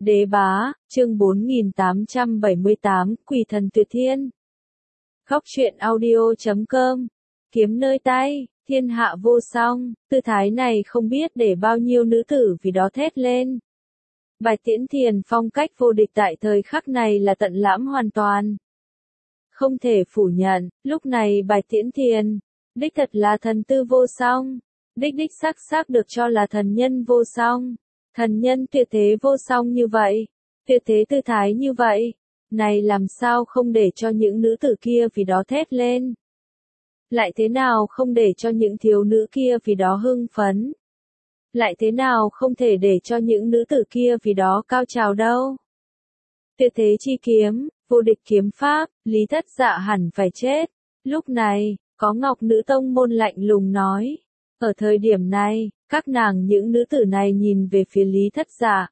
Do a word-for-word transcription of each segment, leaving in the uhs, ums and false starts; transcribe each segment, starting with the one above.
Đế bá, chương bốn nghìn tám trăm bảy mươi tám, Quỷ thần tuyệt thiên. Góc truyện audio chấm com. Kiếm nơi tay, thiên hạ vô song, tư thái này không biết để bao nhiêu nữ tử vì đó thét lên. Bạch Tiễn Thiền phong cách vô địch tại thời khắc này là tận lãm hoàn toàn. Không thể phủ nhận, lúc này Bạch Tiễn Thiền, đích thật là thần tư vô song, đích đích xác xác được cho là thần nhân vô song. Thần nhân tuyệt thế vô song như vậy, tuyệt thế tư thái như vậy, này làm sao không để cho những nữ tử kia vì đó thét lên. Lại thế nào không để cho những thiếu nữ kia vì đó hưng phấn. Lại thế nào không thể để cho những nữ tử kia vì đó cao trào đâu. Tuyệt thế chi kiếm, vô địch kiếm pháp, Lý Thất Dạ hẳn phải chết. Lúc này, có Ngọc Nữ Tông môn lạnh lùng nói. Ở thời điểm này, các nàng những nữ tử này nhìn về phía Lý Thất Dạ.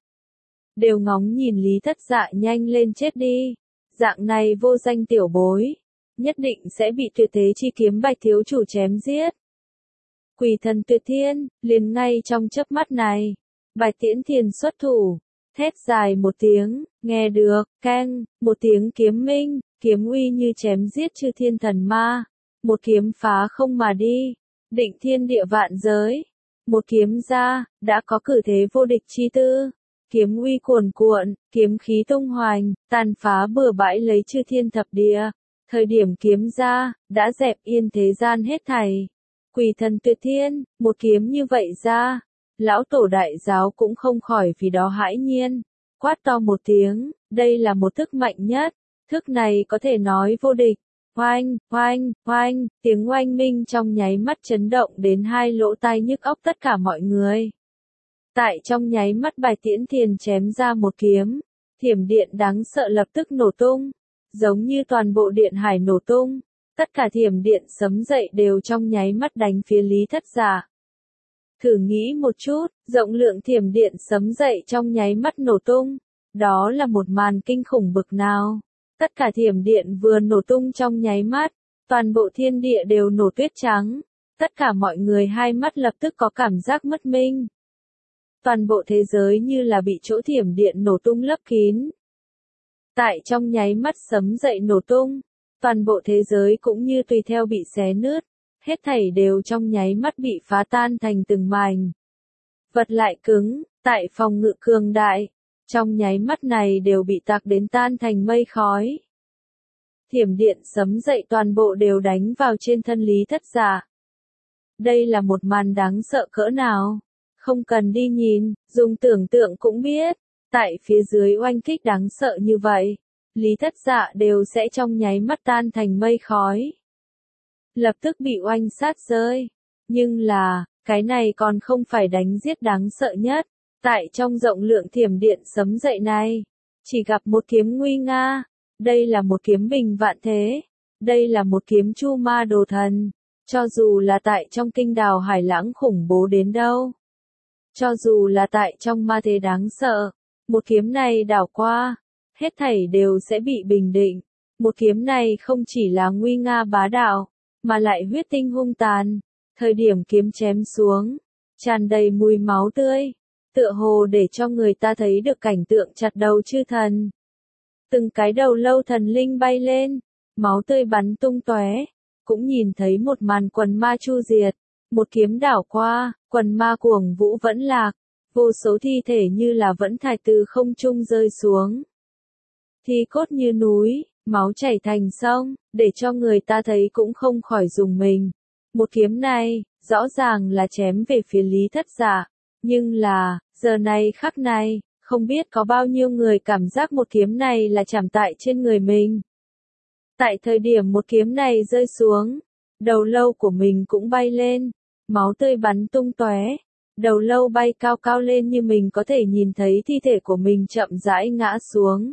Đều ngóng nhìn Lý Thất Dạ nhanh lên chết đi. Dạng này vô danh tiểu bối. Nhất định sẽ bị tuyệt thế chi kiếm Bạch thiếu chủ chém giết. Quỷ thần tuyệt thiên, liền ngay trong chớp mắt này. Bạch Tiễn Thiền xuất thủ. Thét dài một tiếng, nghe được, keng, một tiếng kiếm minh, kiếm uy như chém giết chư thiên thần ma. Một kiếm phá không mà đi. Định thiên địa vạn giới. Một kiếm ra, đã có cử thế vô địch chi tư. Kiếm uy cuồn cuộn, kiếm khí tung hoành, tàn phá bừa bãi lấy chư thiên thập địa. Thời điểm kiếm ra, đã dẹp yên thế gian hết thảy. Quỷ thần tuyệt thiên, một kiếm như vậy ra. Lão tổ đại giáo cũng không khỏi vì đó hãi nhiên. Quát to một tiếng, đây là một thức mạnh nhất. Thức này có thể nói vô địch. Oanh, oanh, oanh, tiếng oanh minh trong nháy mắt chấn động đến hai lỗ tai nhức óc tất cả mọi người. Tại trong nháy mắt Bạch Tiễn Thiền chém ra một kiếm, thiểm điện đáng sợ lập tức nổ tung, giống như toàn bộ điện hải nổ tung, tất cả thiểm điện sấm dậy đều trong nháy mắt đánh phía Lý Thất Dạ. Thử nghĩ một chút, rộng lượng thiểm điện sấm dậy trong nháy mắt nổ tung, đó là một màn kinh khủng bực nào. Tất cả thiểm điện vừa nổ tung trong nháy mắt, toàn bộ thiên địa đều nổ tuyết trắng, tất cả mọi người hai mắt lập tức có cảm giác mất minh. Toàn bộ thế giới như là bị chỗ thiểm điện nổ tung lấp kín. Tại trong nháy mắt sấm dậy nổ tung, toàn bộ thế giới cũng như tùy theo bị xé nứt, hết thảy đều trong nháy mắt bị phá tan thành từng mảnh. Vật lại cứng, tại phòng ngự cường đại. Trong nháy mắt này đều bị tạc đến tan thành mây khói. Thiểm điện sấm dậy toàn bộ đều đánh vào trên thân Lý Thất Dạ. Đây là một màn đáng sợ cỡ nào. Không cần đi nhìn, dùng tưởng tượng cũng biết. Tại phía dưới oanh kích đáng sợ như vậy, Lý Thất Dạ đều sẽ trong nháy mắt tan thành mây khói. Lập tức bị oanh sát rơi. Nhưng là, cái này còn không phải đánh giết đáng sợ nhất. Tại trong rộng lượng thiểm điện sấm dậy này, chỉ gặp một kiếm nguy nga, đây là một kiếm bình vạn thế, đây là một kiếm chu ma đồ thần, cho dù là tại trong kinh đào hải lãng khủng bố đến đâu, cho dù là tại trong ma thế đáng sợ, một kiếm này đảo qua, hết thảy đều sẽ bị bình định, một kiếm này không chỉ là nguy nga bá đạo, mà lại huyết tinh hung tàn, thời điểm kiếm chém xuống, tràn đầy mùi máu tươi. Tựa hồ để cho người ta thấy được cảnh tượng chặt đầu chư thần. Từng cái đầu lâu thần linh bay lên, máu tươi bắn tung tóe, cũng nhìn thấy một màn quần ma chu diệt, một kiếm đảo qua, quần ma cuồng vũ vẫn lạc, vô số thi thể như là vẫn thải từ không trung rơi xuống. Thi cốt như núi, máu chảy thành sông, để cho người ta thấy cũng không khỏi rùng mình. Một kiếm này, rõ ràng là chém về phía Lý Thất Dạ. Nhưng là, giờ này khắc này, không biết có bao nhiêu người cảm giác một kiếm này là chạm tại trên người mình. Tại thời điểm một kiếm này rơi xuống, đầu lâu của mình cũng bay lên, máu tươi bắn tung tóe, đầu lâu bay cao cao lên như mình có thể nhìn thấy thi thể của mình chậm rãi ngã xuống.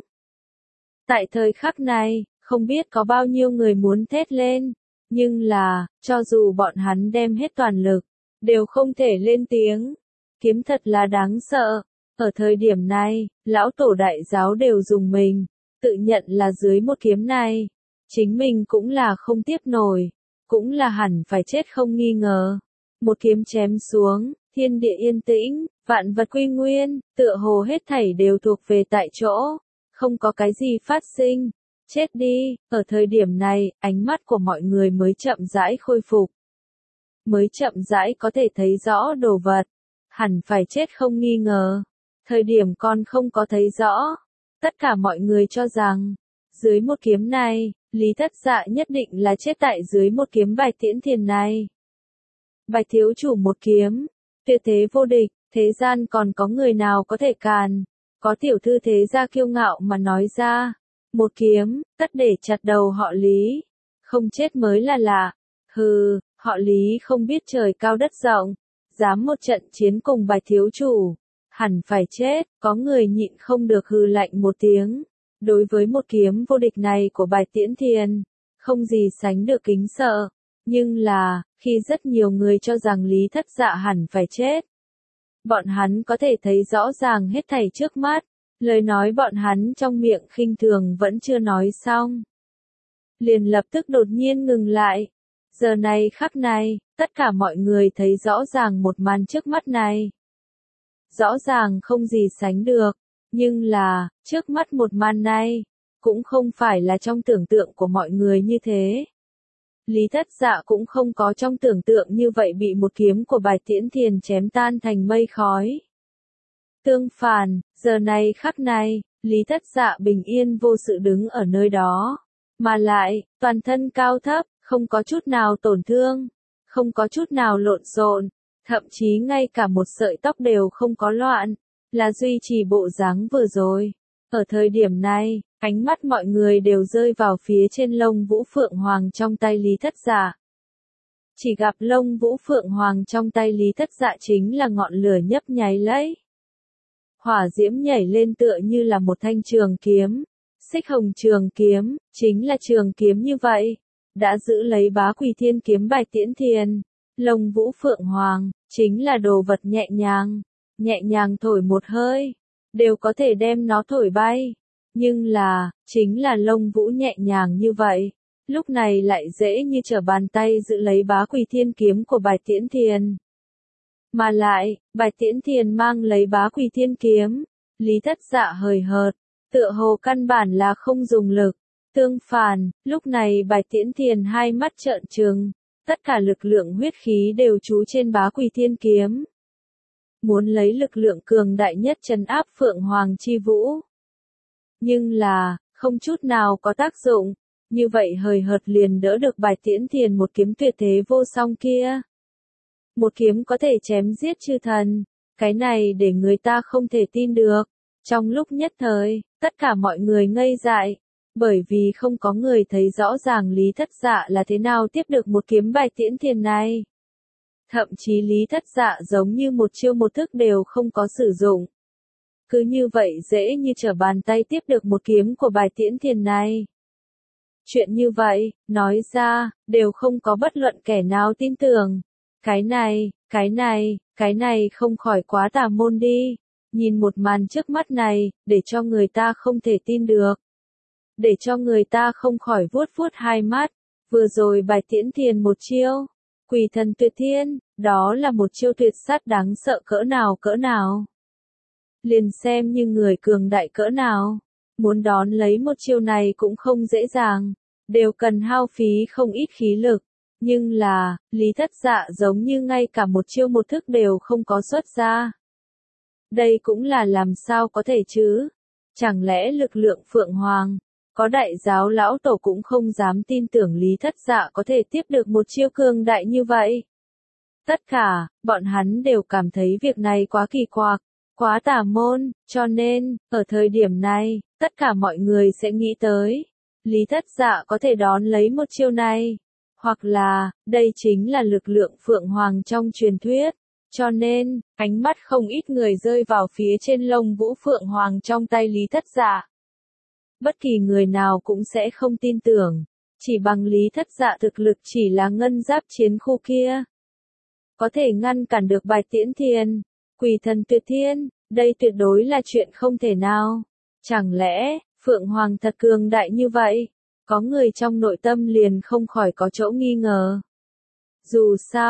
Tại thời khắc này, không biết có bao nhiêu người muốn thét lên, nhưng là, cho dù bọn hắn đem hết toàn lực, đều không thể lên tiếng. Kiếm thật là đáng sợ. Ở thời điểm này, lão tổ đại giáo đều dùng mình, tự nhận là dưới một kiếm này, chính mình cũng là không tiếp nổi, cũng là hẳn phải chết không nghi ngờ. Một kiếm chém xuống, thiên địa yên tĩnh, vạn vật quy nguyên, tựa hồ hết thảy đều thuộc về tại chỗ, không có cái gì phát sinh. Chết đi, ở thời điểm này, ánh mắt của mọi người mới chậm rãi khôi phục. Mới chậm rãi có thể thấy rõ đồ vật. Hẳn phải chết không nghi ngờ. Thời điểm còn không có thấy rõ. Tất cả mọi người cho rằng, dưới một kiếm này, Lý Thất Dạ nhất định là chết tại dưới một kiếm Bạch Tiễn Thiền này. Bạch thiếu chủ một kiếm, tuyệt thế vô địch, thế gian còn có người nào có thể càn. Có tiểu thư thế gia kiêu ngạo mà nói ra. Một kiếm, tất để chặt đầu họ Lý. Không chết mới là lạ. Hừ, họ Lý không biết trời cao đất rộng. Dám một trận chiến cùng Bạch thiếu chủ. Hẳn phải chết, có người nhịn không được hừ lạnh một tiếng. Đối với một kiếm vô địch này của Bạch Tiễn Thiền, không gì sánh được kính sợ. Nhưng là, khi rất nhiều người cho rằng Lý Thất Dạ hẳn phải chết. Bọn hắn có thể thấy rõ ràng hết thảy trước mắt. Lời nói bọn hắn trong miệng khinh thường vẫn chưa nói xong. Liền lập tức đột nhiên ngừng lại. Giờ này khắc này, tất cả mọi người thấy rõ ràng một màn trước mắt này. Rõ ràng không gì sánh được. Nhưng là, trước mắt một màn này, cũng không phải là trong tưởng tượng của mọi người như thế. Lý Thất Dạ cũng không có trong tưởng tượng như vậy bị một kiếm của Bạch Tiễn Thiền chém tan thành mây khói. Tương phản, giờ này khắc này, Lý Thất Dạ bình yên vô sự đứng ở nơi đó. Mà lại, toàn thân cao thấp, không có chút nào tổn thương, không có chút nào lộn xộn, thậm chí ngay cả một sợi tóc đều không có loạn, là duy trì bộ dáng vừa rồi. Ở thời điểm này, ánh mắt mọi người đều rơi vào phía trên lông vũ phượng hoàng trong tay Lý Thất Dạ. Chỉ gặp lông vũ phượng hoàng trong tay Lý Thất Dạ chính là ngọn lửa nhấp nháy lấy. Hỏa diễm nhảy lên tựa như là một thanh trường kiếm. Xích hồng trường kiếm, chính là trường kiếm như vậy. Đã giữ lấy bá quỳ thiên kiếm Bạch Tiễn Thiền. Lông vũ phượng hoàng, chính là đồ vật nhẹ nhàng. Nhẹ nhàng thổi một hơi, đều có thể đem nó thổi bay. Nhưng là, chính là lông vũ nhẹ nhàng như vậy. Lúc này lại dễ như trở bàn tay giữ lấy bá quỳ thiên kiếm của Bạch Tiễn Thiền. Mà lại, Bạch Tiễn Thiền mang lấy bá quỳ thiên kiếm. Lý Thất Dạ hời hợt, tựa hồ căn bản là không dùng lực. Tương phản, lúc này Bạch Tiễn Thiền hai mắt trợn trừng. Tất cả lực lượng huyết khí đều trú trên bá quỳ thiên kiếm. Muốn lấy lực lượng cường đại nhất trấn áp Phượng Hoàng chi vũ. Nhưng là, không chút nào có tác dụng. Như vậy hời hợt liền đỡ được Bạch Tiễn Thiền một kiếm tuyệt thế vô song kia. Một kiếm có thể chém giết chư thần. Cái này để người ta không thể tin được. Trong lúc nhất thời, tất cả mọi người ngây dại. Bởi vì không có người thấy rõ ràng Lý Thất Dạ là thế nào tiếp được một kiếm Bạch Tiễn Thiền này. Thậm chí Lý Thất Dạ giống như một chiêu một thức đều không có sử dụng. Cứ như vậy dễ như trở bàn tay tiếp được một kiếm của Bạch Tiễn Thiền này. Chuyện như vậy, nói ra, đều không có bất luận kẻ nào tin tưởng. Cái này, cái này, cái này không khỏi quá tà môn đi. Nhìn một màn trước mắt này, để cho người ta không thể tin được. Để cho người ta không khỏi vuốt vuốt hai mắt. Vừa rồi Bạch Tiễn Thiền một chiêu. Quỷ thần tuyệt thiên, đó là một chiêu tuyệt sát đáng sợ cỡ nào cỡ nào. Liền xem như người cường đại cỡ nào. Muốn đón lấy một chiêu này cũng không dễ dàng. Đều cần hao phí không ít khí lực. Nhưng là, Lý Thất Dạ giống như ngay cả một chiêu một thức đều không có xuất ra. Đây cũng là làm sao có thể chứ? Chẳng lẽ lực lượng Phượng Hoàng, có đại giáo lão tổ cũng không dám tin tưởng Lý Thất Dạ có thể tiếp được một chiêu cường đại như vậy? Tất cả, bọn hắn đều cảm thấy việc này quá kỳ quặc, quá tà môn, cho nên, ở thời điểm này, tất cả mọi người sẽ nghĩ tới. Lý Thất Dạ có thể đón lấy một chiêu này. Hoặc là, đây chính là lực lượng Phượng Hoàng trong truyền thuyết. Cho nên, ánh mắt không ít người rơi vào phía trên lông vũ Phượng Hoàng trong tay Lý Thất Dạ. Bất kỳ người nào cũng sẽ không tin tưởng. Chỉ bằng Lý Thất Dạ thực lực chỉ là ngân giáp chiến khu kia. Có thể ngăn cản được Bạch Tiễn Thiền, quỷ thần tuyệt thiên, đây tuyệt đối là chuyện không thể nào. Chẳng lẽ, Phượng Hoàng thật cường đại như vậy? Có người trong nội tâm liền không khỏi có chỗ nghi ngờ. Dù sao,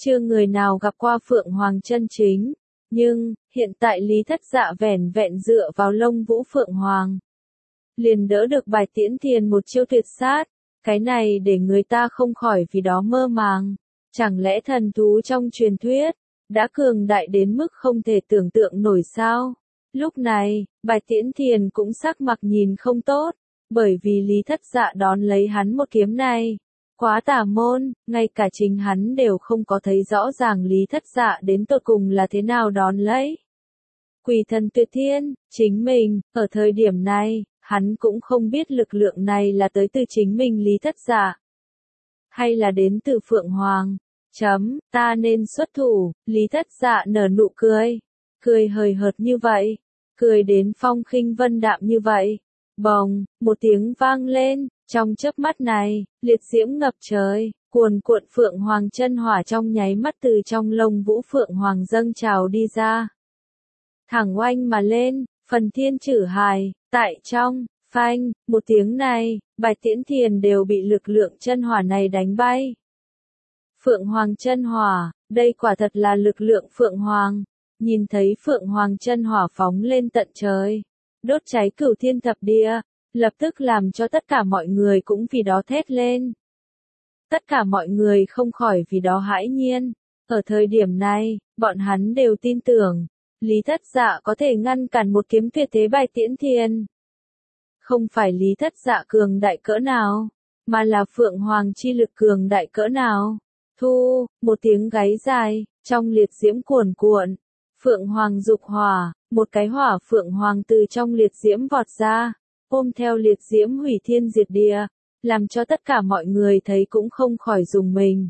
chưa người nào gặp qua Phượng Hoàng chân chính. Nhưng, hiện tại Lý Thất Dạ vẻn vẹn dựa vào lông vũ Phượng Hoàng. Liền đỡ được Bạch Tiễn Thiền một chiêu tuyệt sát. Cái này để người ta không khỏi vì đó mơ màng. Chẳng lẽ thần thú trong truyền thuyết, đã cường đại đến mức không thể tưởng tượng nổi sao? Lúc này, Bạch Tiễn Thiền cũng sắc mặt nhìn không tốt, bởi vì Lý Thất Dạ đón lấy hắn một kiếm này. Quá tà môn, ngay cả chính hắn đều không có thấy rõ ràng Lý Thất Dạ đến tột cùng là thế nào đón lấy. Quỷ thần tuyệt thiên, chính mình, ở thời điểm này, hắn cũng không biết lực lượng này là tới từ chính mình Lý Thất Dạ, hay là đến từ Phượng Hoàng. Chấm, ta nên xuất thủ, Lý Thất Dạ nở nụ cười. Cười hời hợt như vậy, cười đến phong khinh vân đạm như vậy. Bồng, một tiếng vang lên, trong chớp mắt này, liệt diễm ngập trời, cuồn cuộn Phượng Hoàng chân hỏa trong nháy mắt từ trong lông vũ Phượng Hoàng dâng trào đi ra. Thẳng oanh mà lên, phần thiên chử hài, tại trong, phanh, một tiếng này, Bạch Tiễn Thiền đều bị lực lượng chân hỏa này đánh bay. Phượng Hoàng chân hỏa, đây quả thật là lực lượng Phượng Hoàng. Nhìn thấy Phượng Hoàng chân hỏa phóng lên tận trời, đốt cháy cửu thiên thập địa, lập tức làm cho tất cả mọi người cũng vì đó thét lên. Tất cả mọi người không khỏi vì đó hãi nhiên. Ở thời điểm này, bọn hắn đều tin tưởng, Lý Thất Dạ có thể ngăn cản một kiếm tuyệt thế Bạch Tiễn Thiền. Không phải Lý Thất Dạ cường đại cỡ nào, mà là Phượng Hoàng chi lực cường đại cỡ nào. Thu, một tiếng gáy dài, trong liệt diễm cuồn cuộn. Phượng Hoàng dục hỏa, một cái hỏa Phượng Hoàng từ trong liệt diễm vọt ra, ôm theo liệt diễm hủy thiên diệt địa, làm cho tất cả mọi người thấy cũng không khỏi rùng mình.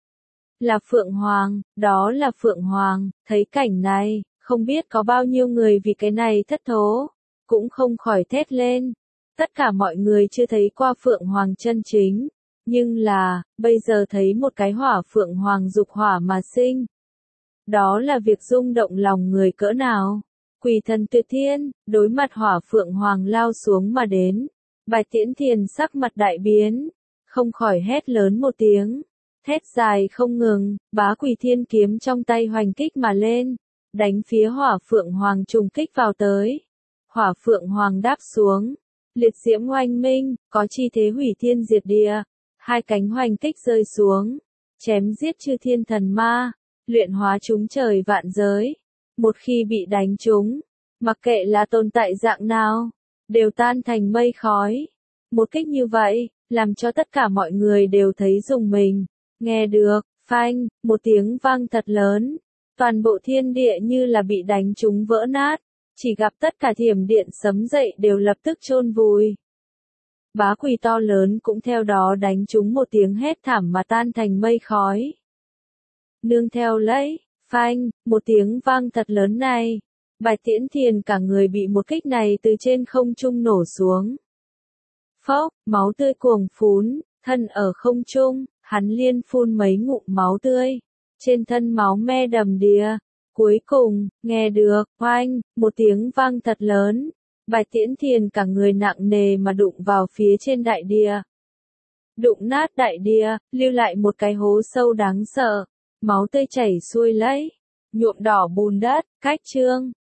Là Phượng Hoàng, đó là Phượng Hoàng, thấy cảnh này, không biết có bao nhiêu người vì cái này thất thố, cũng không khỏi thét lên. Tất cả mọi người chưa thấy qua Phượng Hoàng chân chính, nhưng là, bây giờ thấy một cái hỏa Phượng Hoàng dục hỏa mà sinh. Đó là việc rung động lòng người cỡ nào. Quỷ thần tuyệt thiên, đối mặt hỏa Phượng Hoàng lao xuống mà đến. Bạch Tiễn Thiền sắc mặt đại biến, không khỏi hét lớn một tiếng. Thét dài không ngừng, bá quỷ thiên kiếm trong tay hoành kích mà lên, đánh phía hỏa Phượng Hoàng trùng kích vào tới. Hỏa Phượng Hoàng đáp xuống, liệt diễm oanh minh, có chi thế hủy thiên diệt địa. Hai cánh hoành kích rơi xuống, chém giết chư thiên thần ma, luyện hóa chúng trời vạn giới. Một khi bị đánh trúng, mặc kệ là tồn tại dạng nào, đều tan thành mây khói. Một kích như vậy, làm cho tất cả mọi người đều thấy rùng mình. Nghe được, phanh, một tiếng vang thật lớn, toàn bộ thiên địa như là bị đánh trúng vỡ nát, chỉ gặp tất cả thiểm điện sấm dậy đều lập tức chôn vùi. Bá quỷ to lớn cũng theo đó đánh trúng một tiếng hét thảm mà tan thành mây khói. Nương theo lấy, phanh, một tiếng vang thật lớn này, Bạch Tiễn Thiền cả người bị một kích này từ trên không trung nổ xuống. Phốc, máu tươi cuồng phún, thân ở không trung, hắn liên phun mấy ngụm máu tươi, trên thân máu me đầm đìa. Cuối cùng, nghe được, oanh, một tiếng vang thật lớn, Bạch Tiễn Thiền cả người nặng nề mà đụng vào phía trên đại địa. Đụng nát đại địa, lưu lại một cái hố sâu đáng sợ, máu tươi chảy xuôi lấy, nhuộm đỏ bùn đất, cách chương.